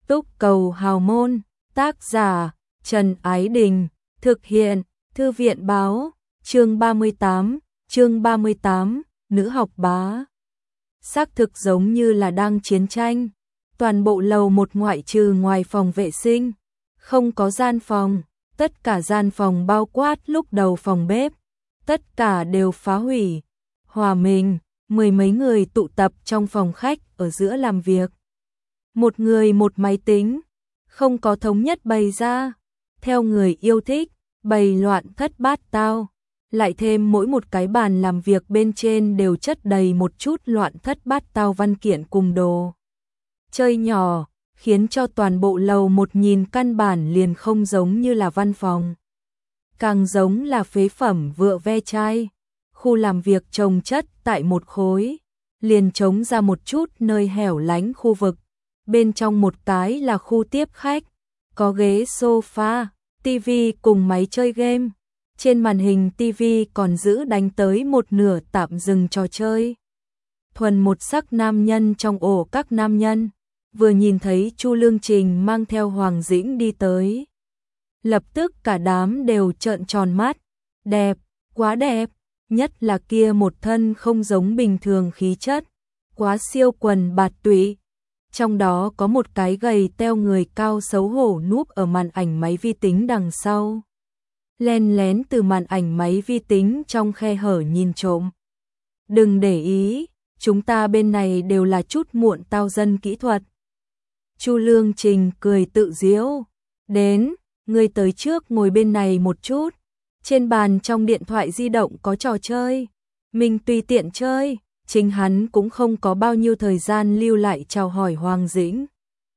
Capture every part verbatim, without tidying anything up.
Túc Cầu Hào Môn, tác giả Trần Ái Đình, thực hiện Thư viện Báo, chương ba mươi tám, chương ba mươi tám, nữ học bá. Xác thực giống như là đang chiến tranh, toàn bộ lầu một ngoại trừ ngoài phòng vệ sinh, không có gian phòng, tất cả gian phòng bao quát lúc đầu phòng bếp, tất cả đều phá hủy, hòa mình, mười mấy người tụ tập trong phòng khách ở giữa làm việc. Một người một máy tính, không có thống nhất bày ra, theo người yêu thích, bày loạn thất bát tao, lại thêm mỗi một cái bàn làm việc bên trên đều chất đầy một chút loạn thất bát tao văn kiện cùng đồ chơi nhỏ, khiến cho toàn bộ lầu một nhìn căn bản liền không giống như là văn phòng, càng giống là phế phẩm vựa ve chai. Khu làm việc chồng chất tại một khối, liền trống ra một chút nơi hẻo lánh khu vực. Bên trong một cái là khu tiếp khách, có ghế sofa, tivi cùng máy chơi game. Trên màn hình tivi còn giữ đánh tới một nửa tạm dừng trò chơi. Thuần một sắc nam nhân trong ổ các nam nhân, vừa nhìn thấy Chu Lương Trình mang theo Hoàng Dĩnh đi tới. Lập tức cả đám đều trợn tròn mắt, đẹp, quá đẹp, nhất là kia một thân không giống bình thường khí chất, quá siêu quần bạt tụy. Trong đó có một cái gầy teo người cao xấu hổ núp ở màn ảnh máy vi tính đằng sau. Len lén từ màn ảnh máy vi tính trong khe hở nhìn trộm. Đừng để ý, chúng ta bên này đều là chút muộn tao dân kỹ thuật. Chu Lương Trình cười tự giễu. Đến, ngươi tới trước ngồi bên này một chút. Trên bàn trong điện thoại di động có trò chơi. Mình tùy tiện chơi. Chính hắn cũng không có bao nhiêu thời gian lưu lại chào hỏi Hoàng Dĩnh.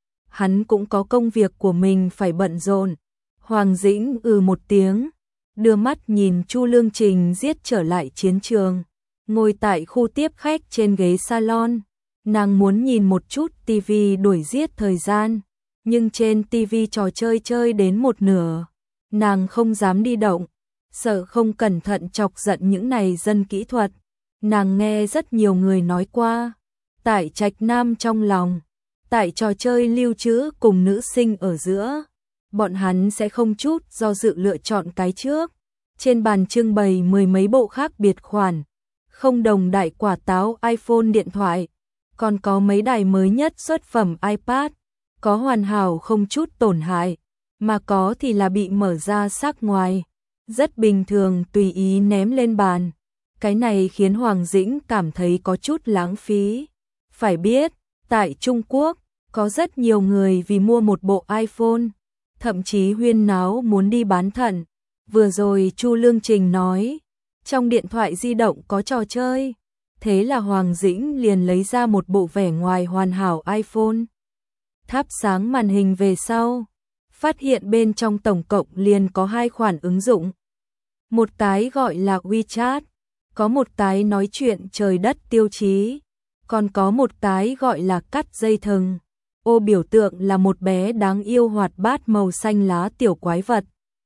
Hắn cũng có công việc của mình phải bận rộn. Hoàng Dĩnh ừ một tiếng, đưa mắt nhìn Chu Lương Trình giết trở lại chiến trường, ngồi tại khu tiếp khách trên ghế salon. Nàng muốn nhìn một chút tivi đuổi giết thời gian, nhưng trên tivi trò chơi chơi đến một nửa, nàng không dám đi động, sợ không cẩn thận chọc giận những này dân kỹ thuật. Nàng nghe rất nhiều người nói qua, tại Trạch Nam trong lòng, tại trò chơi lưu trữ cùng nữ sinh ở giữa, bọn hắn sẽ không chút do dự lựa chọn cái trước. Trên bàn trưng bày mười mấy bộ khác biệt khoản, không đồng đại quả táo iPhone điện thoại, còn có mấy đài mới nhất xuất phẩm iPad, có hoàn hảo không chút tổn hại, mà có thì là bị mở ra sắc ngoài, rất bình thường tùy ý ném lên bàn. Cái này khiến Hoàng Dĩnh cảm thấy có chút lãng phí. Phải biết, tại Trung Quốc, có rất nhiều người vì mua một bộ iPhone, thậm chí huyên náo muốn đi bán thận. Vừa rồi Chu Lương Trình nói, trong điện thoại di động có trò chơi. Thế là Hoàng Dĩnh liền lấy ra một bộ vẻ ngoài hoàn hảo iPhone. Thắp sáng màn hình về sau, phát hiện bên trong tổng cộng liền có hai khoản ứng dụng. Một cái gọi là WeChat, có một cái nói chuyện trời đất tiêu chí, còn có một cái gọi là cắt dây thừng. Ô biểu tượng là một bé đáng yêu hoạt bát màu xanh lá tiểu quái vật.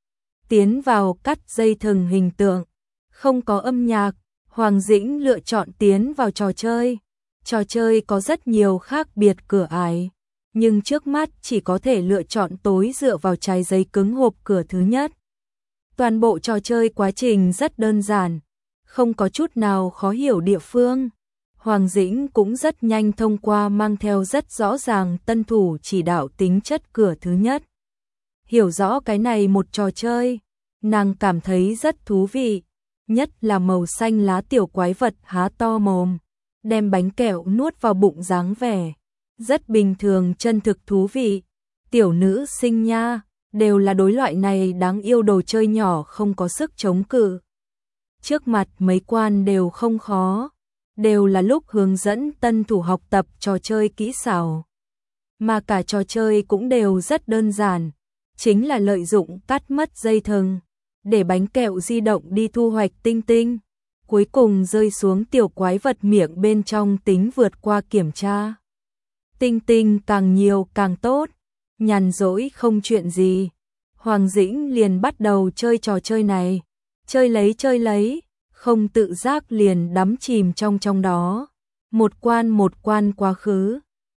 Tiến vào cắt dây thừng hình tượng, không có âm nhạc, Hoàng Dĩnh lựa chọn tiến vào trò chơi. Trò chơi có rất nhiều khác biệt cửa ải, nhưng trước mắt chỉ có thể lựa chọn tối dựa vào trái giấy cứng hộp cửa thứ nhất. Toàn bộ trò chơi quá trình rất đơn giản, không có chút nào khó hiểu địa phương. Hoàng Dĩnh cũng rất nhanh thông qua mang theo rất rõ ràng tân thủ chỉ đạo tính chất cửa thứ nhất. Hiểu rõ cái này một trò chơi, nàng cảm thấy rất thú vị, nhất là màu xanh lá tiểu quái vật há to mồm, đem bánh kẹo nuốt vào bụng dáng vẻ. Rất bình thường chân thực thú vị, tiểu nữ sinh nha, đều là đối loại này đáng yêu đồ chơi nhỏ không có sức chống cự. Trước mặt mấy quan đều không khó, đều là lúc hướng dẫn tân thủ học tập trò chơi kỹ xảo. Mà cả trò chơi cũng đều rất đơn giản, chính là lợi dụng cắt mất dây thừng, để bánh kẹo di động đi thu hoạch tinh tinh, cuối cùng rơi xuống tiểu quái vật miệng bên trong tính vượt qua kiểm tra. Tinh tinh càng nhiều càng tốt, nhàn rỗi không chuyện gì, Hoàng Dĩnh liền bắt đầu chơi trò chơi này. Chơi lấy chơi lấy, không tự giác liền đắm chìm trong trong đó. Một quan một quan quá khứ,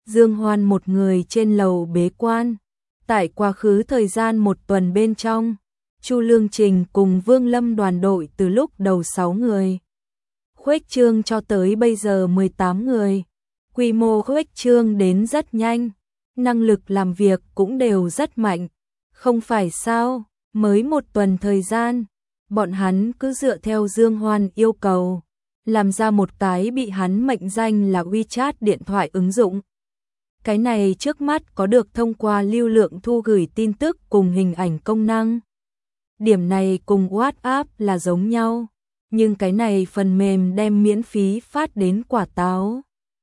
Dương Hoan một người trên lầu bế quan. Tại quá khứ thời gian một tuần bên trong, Chu Lương Trình cùng Vương Lâm đoàn đội từ lúc đầu sáu người khuếch trương cho tới bây giờ mười tám người. Quy mô khuếch trương đến rất nhanh, năng lực làm việc cũng đều rất mạnh. Không phải sao, mới một tuần thời gian, bọn hắn cứ dựa theo Dương Hoan yêu cầu, làm ra một cái bị hắn mệnh danh là WeChat điện thoại ứng dụng. Cái này trước mắt có được thông qua lưu lượng thu gửi tin tức cùng hình ảnh công năng. Điểm này cùng WhatsApp là giống nhau, nhưng cái này phần mềm đem miễn phí phát đến quả táo.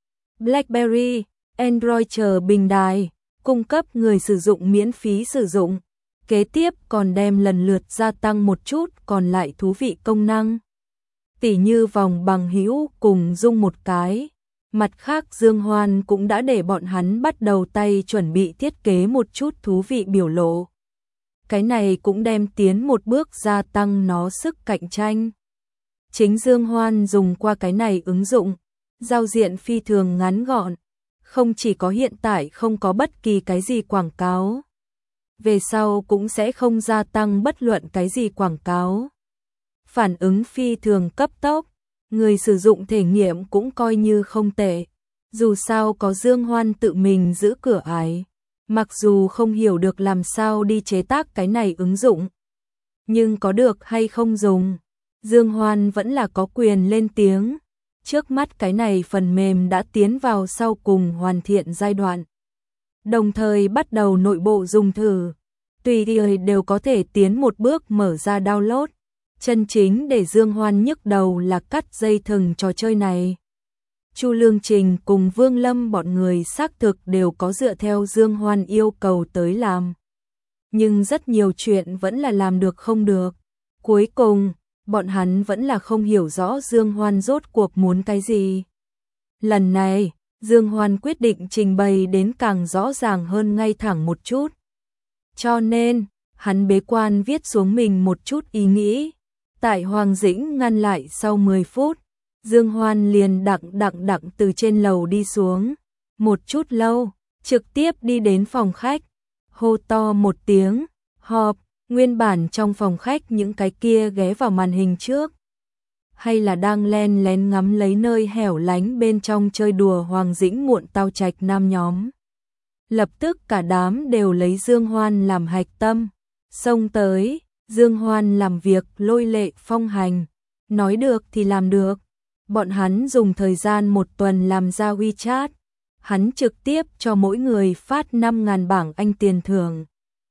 BlackBerry, Android chờ bình đài, cung cấp người sử dụng miễn phí sử dụng. Kế tiếp còn đem lần lượt gia tăng một chút còn lại thú vị công năng. Tỉ như vòng bằng hữu cùng dung một cái. Mặt khác Dương Hoan cũng đã để bọn hắn bắt đầu tay chuẩn bị thiết kế một chút thú vị biểu lộ. Cái này cũng đem tiến một bước gia tăng nó sức cạnh tranh. Chính Dương Hoan dùng qua cái này ứng dụng, giao diện phi thường ngắn gọn, không chỉ có hiện tại không có bất kỳ cái gì quảng cáo. Về sau cũng sẽ không gia tăng bất luận cái gì quảng cáo. Phản ứng phi thường cấp tốc, người sử dụng thể nghiệm cũng coi như không tệ. Dù sao có Dương Hoan tự mình giữ cửa ải, mặc dù không hiểu được làm sao đi chế tác cái này ứng dụng, nhưng có được hay không dùng, Dương Hoan vẫn là có quyền lên tiếng. Trước mắt cái này phần mềm đã tiến vào sau cùng hoàn thiện giai đoạn, đồng thời bắt đầu nội bộ dùng thử, tùy thời đều có thể tiến một bước mở ra download. Chân chính để Dương Hoan nhức đầu là cắt dây thừng trò chơi này. Chu Lương Trình cùng Vương Lâm bọn người xác thực đều có dựa theo Dương Hoan yêu cầu tới làm, nhưng rất nhiều chuyện vẫn là làm được không được. Cuối cùng, bọn hắn vẫn là không hiểu rõ Dương Hoan rốt cuộc muốn cái gì. Lần này, Dương Hoan quyết định trình bày đến càng rõ ràng hơn ngay thẳng một chút. Cho nên, hắn bế quan viết xuống mình một chút ý nghĩ. Tại Hoàng Dĩnh ngăn lại sau mười phút, Dương Hoan liền đặng đặng đặng từ trên lầu đi xuống. Một chút lâu, trực tiếp đi đến phòng khách, hô to một tiếng, họp. Nguyên bản trong phòng khách những cái kia ghé vào màn hình trước, hay là đang len lén ngắm lấy nơi hẻo lánh bên trong chơi đùa Hoàng Dĩnh muộn tao trạch nam nhóm. Lập tức cả đám đều lấy Dương Hoan làm hạch tâm, xông tới. Dương Hoan làm việc lôi lệ phong hành, nói được thì làm được. Bọn hắn dùng thời gian một tuần làm ra WeChat, hắn trực tiếp cho mỗi người phát năm nghìn bảng Anh tiền thưởng.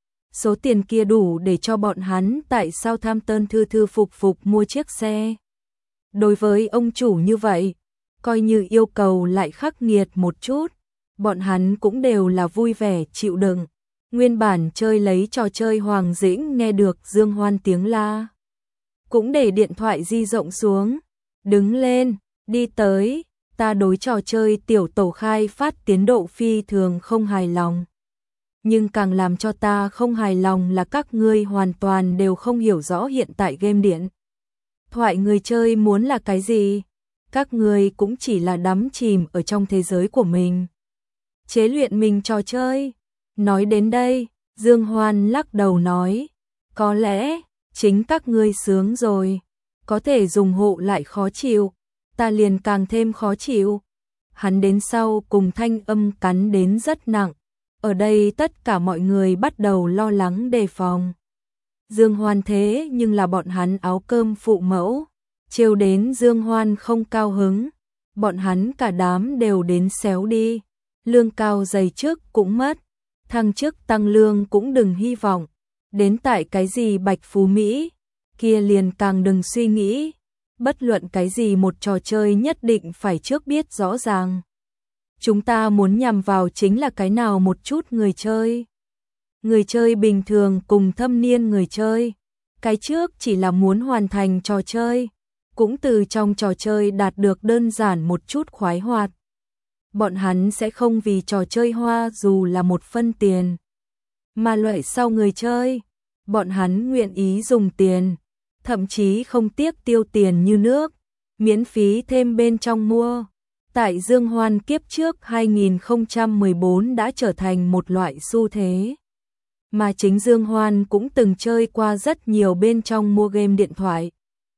Số tiền kia đủ để cho bọn hắn tại Southampton thư thư phục phục mua chiếc xe. Đối với ông chủ như vậy, coi như yêu cầu lại khắc nghiệt một chút, bọn hắn cũng đều là vui vẻ chịu đựng. Nguyên bản chơi lấy trò chơi Hoàng Dĩnh nghe được Dương Hoan tiếng la, cũng để điện thoại di rộng xuống, đứng lên, đi tới, ta đối trò chơi tiểu tổ khai phát tiến độ phi thường không hài lòng. Nhưng càng làm cho ta không hài lòng là các ngươi hoàn toàn đều không hiểu rõ hiện tại game điện thoại người chơi muốn là cái gì. Các ngươi cũng chỉ là đắm chìm ở trong thế giới của mình, chế luyện mình trò chơi. Nói đến đây, Dương Hoan lắc đầu nói, có lẽ chính các ngươi sướng rồi, có thể dùng hộ lại khó chịu, ta liền càng thêm khó chịu. Hắn đến sau cùng thanh âm cắn đến rất nặng. Ở đây tất cả mọi người bắt đầu lo lắng đề phòng. Dương Hoan thế nhưng là bọn hắn áo cơm phụ mẫu, trêu đến Dương Hoan không cao hứng, bọn hắn cả đám đều đến xéo đi, lương cao dày trước cũng mất, thăng chức tăng lương cũng đừng hy vọng, đến tại cái gì Bạch Phú Mỹ, kia liền càng đừng suy nghĩ, bất luận cái gì một trò chơi nhất định phải trước biết rõ ràng. Chúng ta muốn nhằm vào chính là cái nào một chút người chơi. Người chơi bình thường cùng thâm niên người chơi. Cái trước chỉ là muốn hoàn thành trò chơi, cũng từ trong trò chơi đạt được đơn giản một chút khoái hoạt. Bọn hắn sẽ không vì trò chơi hoa dù là một phân tiền. Mà loại sau người chơi, bọn hắn nguyện ý dùng tiền, thậm chí không tiếc tiêu tiền như nước, miễn phí thêm bên trong mua. tại Dương Hoan kiếp trước hai nghìn không trăm mười bốn đã trở thành một loại xu thế. Mà chính Dương Hoan cũng từng chơi qua rất nhiều bên trong mua game điện thoại.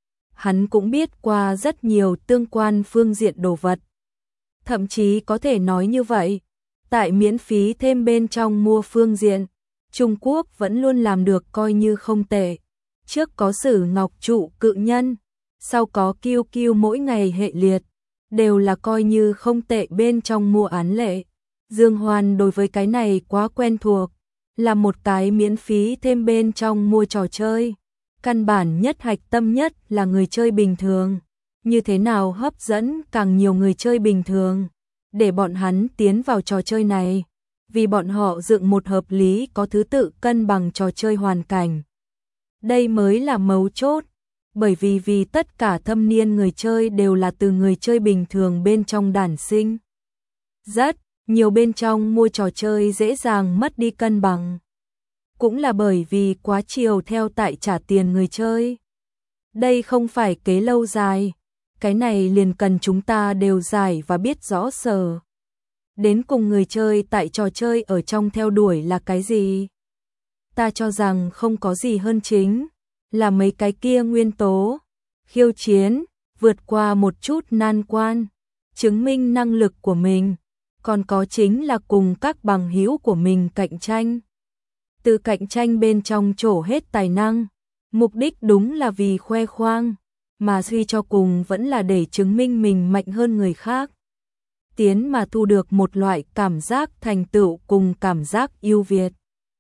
Hắn cũng biết qua rất nhiều tương quan phương diện đồ vật. Thậm chí có thể nói như vậy, tại miễn phí thêm bên trong mua phương diện, Trung Quốc vẫn luôn làm được coi như không tệ. Trước có Sử Ngọc Trụ Cự Nhân, sau có Kiêu Kiêu mỗi ngày hệ liệt, đều là coi như không tệ bên trong mua án lệ. Dương Hoan đối với cái này quá quen thuộc, là một cái miễn phí thêm bên trong mua trò chơi. Căn bản nhất hạch tâm nhất là người chơi bình thường. Như thế nào hấp dẫn càng nhiều người chơi bình thường, để bọn hắn tiến vào trò chơi này, vì bọn họ dựng một hợp lý có thứ tự cân bằng trò chơi hoàn cảnh. Đây mới là mấu chốt, bởi vì vì tất cả thâm niên người chơi đều là từ người chơi bình thường bên trong đản sinh. Rất nhiều bên trong mua trò chơi dễ dàng mất đi cân bằng. Cũng là bởi vì quá chiều theo tại trả tiền người chơi. Đây không phải kế lâu dài, cái này liền cần chúng ta đều giải và biết rõ sở. Đến cùng người chơi tại trò chơi ở trong theo đuổi là cái gì? Ta cho rằng không có gì hơn chính là mấy cái kia nguyên tố, khiêu chiến, vượt qua một chút nan quan, chứng minh năng lực của mình, còn có chính là cùng các bằng hữu của mình cạnh tranh. Từ cạnh tranh bên trong trổ hết tài năng, mục đích đúng là vì khoe khoang, mà suy cho cùng vẫn là để chứng minh mình mạnh hơn người khác. Tiến mà thu được một loại cảm giác thành tựu cùng cảm giác ưu việt.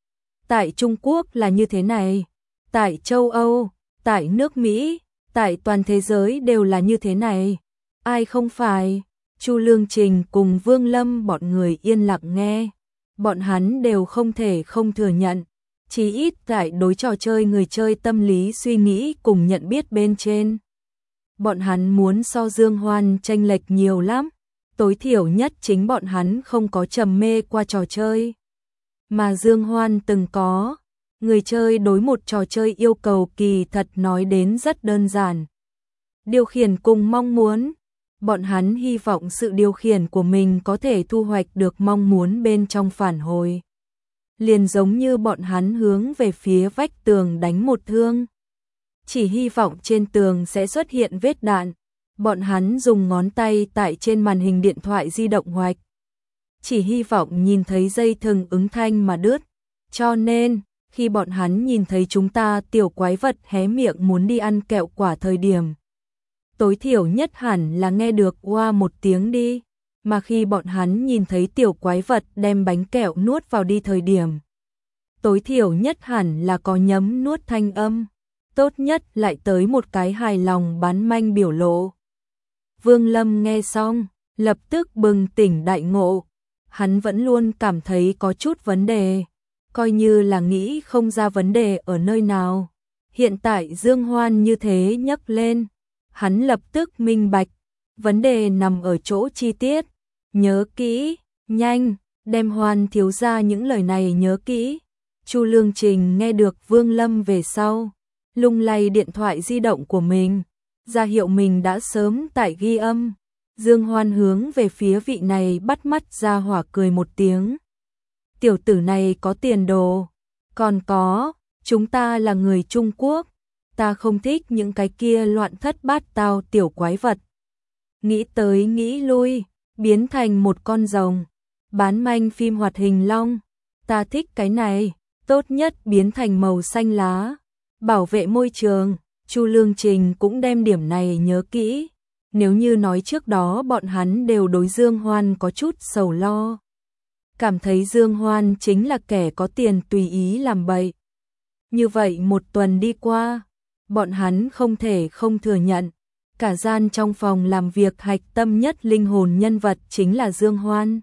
Tại Trung Quốc là như thế này, tại châu Âu, tại nước Mỹ, tại toàn thế giới đều là như thế này. Ai không phải? Chu Lương Trình cùng Vương Lâm bọn người yên lặng nghe. Bọn hắn đều không thể không thừa nhận. Chí ít tại đối trò chơi người chơi tâm lý suy nghĩ cùng nhận biết bên trên. Bọn hắn muốn so Dương Hoan chênh lệch nhiều lắm. Tối thiểu nhất chính bọn hắn không có trầm mê qua trò chơi. Mà Dương Hoan từng có. Người chơi đối một trò chơi yêu cầu kỳ thật nói đến rất đơn giản. Điều khiển cùng mong muốn. Bọn hắn hy vọng sự điều khiển của mình có thể thu hoạch được mong muốn bên trong phản hồi. Liền giống như bọn hắn hướng về phía vách tường đánh một thương. Chỉ hy vọng trên tường sẽ xuất hiện vết đạn. Bọn hắn dùng ngón tay tại trên màn hình điện thoại di động hoạch. Chỉ hy vọng nhìn thấy dây thừng ứng thanh mà đứt. Cho nên, khi bọn hắn nhìn thấy chúng ta tiểu quái vật hé miệng muốn đi ăn kẹo quả thời điểm, tối thiểu nhất hẳn là nghe được oa một tiếng đi. Mà khi bọn hắn nhìn thấy tiểu quái vật đem bánh kẹo nuốt vào đi thời điểm, tối thiểu nhất hẳn là có nhấm nuốt thanh âm. Tốt nhất lại tới một cái hài lòng bán manh biểu lộ. Vương Lâm nghe xong, lập tức bừng tỉnh đại ngộ. Hắn vẫn luôn cảm thấy có chút vấn đề, coi như là nghĩ không ra vấn đề ở nơi nào. Hiện tại Dương Hoan như thế nhấc lên, hắn lập tức minh bạch, vấn đề nằm ở chỗ chi tiết. Nhớ kỹ, nhanh, đem Hoan thiếu gia những lời này nhớ kỹ. Chu Lương Trình nghe được Vương Lâm về sau, lung lay điện thoại di động của mình, ra hiệu mình đã sớm tải ghi âm. Dương Hoan hướng về phía vị này bắt mắt ra hỏa cười một tiếng. Tiểu tử này có tiền đồ. Còn có, chúng ta là người Trung Quốc, ta không thích những cái kia loạn thất bát tao tiểu quái vật. Nghĩ tới nghĩ lui, biến thành một con rồng, bán manh phim hoạt hình long. Ta thích cái này, tốt nhất biến thành màu xanh lá, bảo vệ môi trường. Chu Lương Trình cũng đem điểm này nhớ kỹ. Nếu như nói trước đó bọn hắn đều đối Dương Hoan có chút sầu lo, cảm thấy Dương Hoan chính là kẻ có tiền tùy ý làm bậy. Như vậy một tuần đi qua, bọn hắn không thể không thừa nhận, cả gian trong phòng làm việc hạch tâm nhất linh hồn nhân vật chính là Dương Hoan.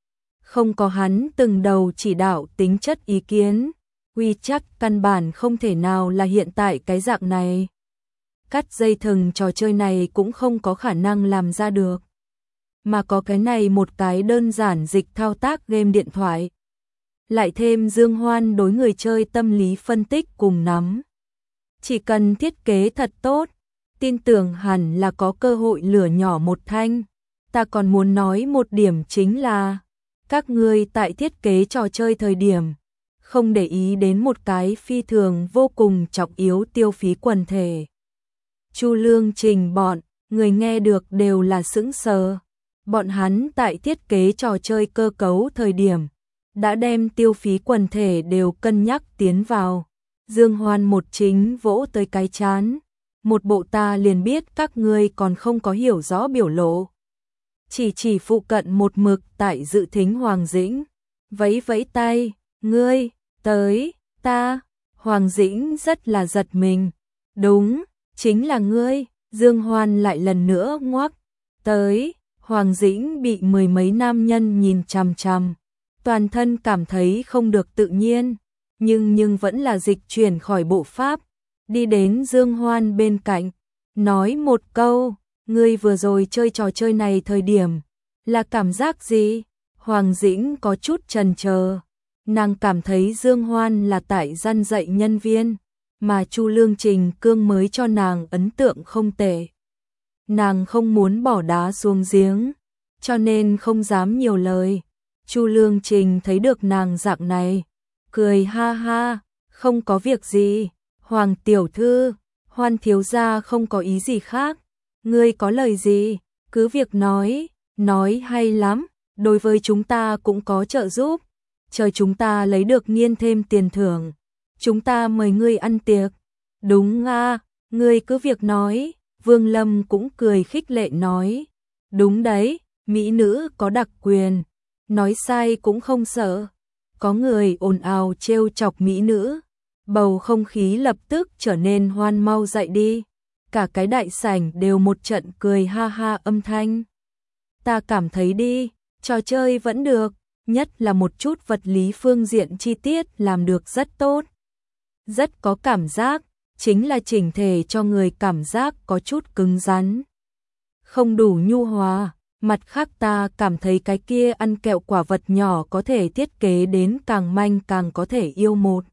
Không có hắn từng đầu chỉ đạo tính chất ý kiến, quy chắc căn bản không thể nào là hiện tại cái dạng này. Cắt dây thừng trò chơi này cũng không có khả năng làm ra được. Mà có cái này một cái đơn giản dịch thao tác game điện thoại. Lại thêm Dương Hoan đối người chơi tâm lý phân tích cùng nắm. Chỉ cần thiết kế thật tốt, tin tưởng hẳn là có cơ hội lửa nhỏ một thanh. ta còn muốn nói một điểm chính là các ngươi tại thiết kế trò chơi thời điểm không để ý đến một cái phi thường vô cùng trọng yếu tiêu phí quần thể. Chu Lương Trình bọn người nghe được đều là sững sờ. Bọn hắn tại thiết kế trò chơi cơ cấu thời điểm đã đem tiêu phí quần thể đều cân nhắc tiến vào. Dương Hoan một chính vỗ tới cái chán, một bộ ta liền biết các ngươi còn không có hiểu rõ biểu lộ. Chỉ chỉ phụ cận một mực tại dự thính Hoàng Dĩnh, vẫy vẫy tay, ngươi, tới, ta. Hoàng Dĩnh rất là giật mình. Đúng, chính là ngươi. Dương Hoan lại lần nữa ngoắc, tới. Hoàng Dĩnh bị mười mấy nam nhân nhìn chằm chằm, toàn thân cảm thấy không được tự nhiên, nhưng nhưng vẫn là dịch chuyển khỏi bộ pháp, đi đến Dương Hoan bên cạnh, nói một câu, ngươi vừa rồi chơi trò chơi này thời điểm, là cảm giác gì? Hoàng Dĩnh có chút chần chờ, nàng cảm thấy Dương Hoan là tại gian dạy nhân viên, mà Chu Lương Trình Cương mới cho nàng ấn tượng không tệ. Nàng không muốn bỏ đá xuống giếng, cho nên không dám nhiều lời. Chu Lương Trình thấy được nàng dạng này, cười ha ha, không có việc gì, Hoàng tiểu thư, Hoan thiếu gia không có ý gì khác, ngươi có lời gì, cứ việc nói, nói hay lắm, đối với chúng ta cũng có trợ giúp, chờ chúng ta lấy được nghiên thêm tiền thưởng, chúng ta mời ngươi ăn tiệc. Đúng à, ngươi cứ việc nói. Vương Lâm cũng cười khích lệ nói, đúng đấy, mỹ nữ có đặc quyền, nói sai cũng không sợ. Có người ồn ào trêu chọc mỹ nữ, bầu không khí lập tức trở nên hoan mau dậy đi, cả cái đại sảnh đều một trận cười ha ha âm thanh. Ta cảm thấy đi, trò chơi vẫn được, nhất là một chút vật lý phương diện chi tiết làm được rất tốt, rất có cảm giác. Chính là chỉnh thể cho người cảm giác có chút cứng rắn, không đủ nhu hòa. Mặt khác ta cảm thấy cái kia ăn kẹo quả vật nhỏ có thể thiết kế đến càng manh càng có thể yêu một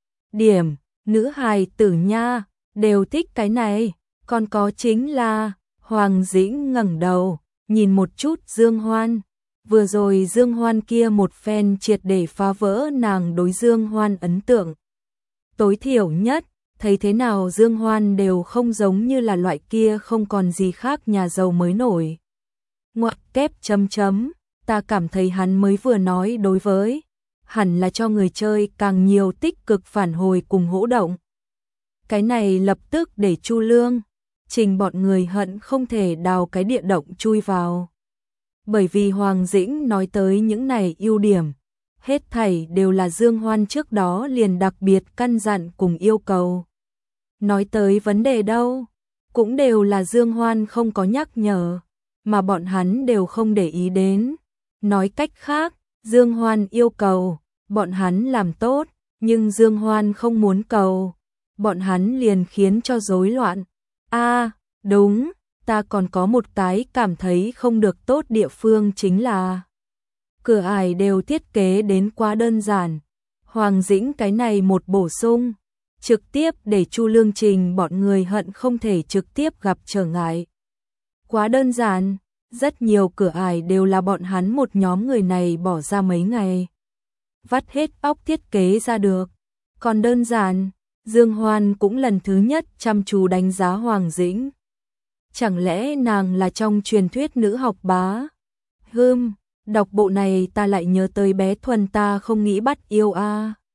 điểm, nữ hài tử nha, đều thích cái này. Còn có chính là, Hoàng Dĩnh ngẩng đầu, nhìn một chút Dương Hoan. Vừa rồi Dương Hoan kia một phen triệt để phá vỡ nàng đối Dương Hoan ấn tượng. Tối thiểu nhất, thấy thế nào Dương Hoan đều không giống như là loại kia không còn gì khác nhà giàu mới nổi. Ngoặc kép chấm chấm, ta cảm thấy hắn mới vừa nói đối với, hẳn là cho người chơi càng nhiều tích cực phản hồi cùng hỗ động. Cái này lập tức để Chu Lương Trình bọn người hận không thể đào cái địa động chui vào. Bởi vì Hoàng Dĩnh nói tới những này ưu điểm, hết thảy đều là Dương Hoan trước đó liền đặc biệt căn dặn cùng yêu cầu. Nói tới vấn đề đâu, cũng đều là Dương Hoan không có nhắc nhở, mà bọn hắn đều không để ý đến. Nói cách khác, Dương Hoan yêu cầu, bọn hắn làm tốt, nhưng Dương Hoan không muốn cầu, bọn hắn liền khiến cho rối loạn. A, à, đúng, ta còn có một cái cảm thấy không được tốt địa phương chính là cửa ải đều thiết kế đến quá đơn giản. Hoàng Dĩnh cái này một bổ sung, trực tiếp để Chu Lương Trình bọn người hận không thể trực tiếp gặp trở ngại. Quá đơn giản, rất nhiều cửa ải đều là bọn hắn một nhóm người này bỏ ra mấy ngày vắt hết óc thiết kế ra được. Còn đơn giản, Dương Hoan cũng lần thứ nhất chăm chú đánh giá Hoàng Dĩnh. Chẳng lẽ nàng là trong truyền thuyết nữ học bá? Hừm, đọc bộ này ta lại nhớ tới bé Thuần ta không nghĩ bắt yêu a. À.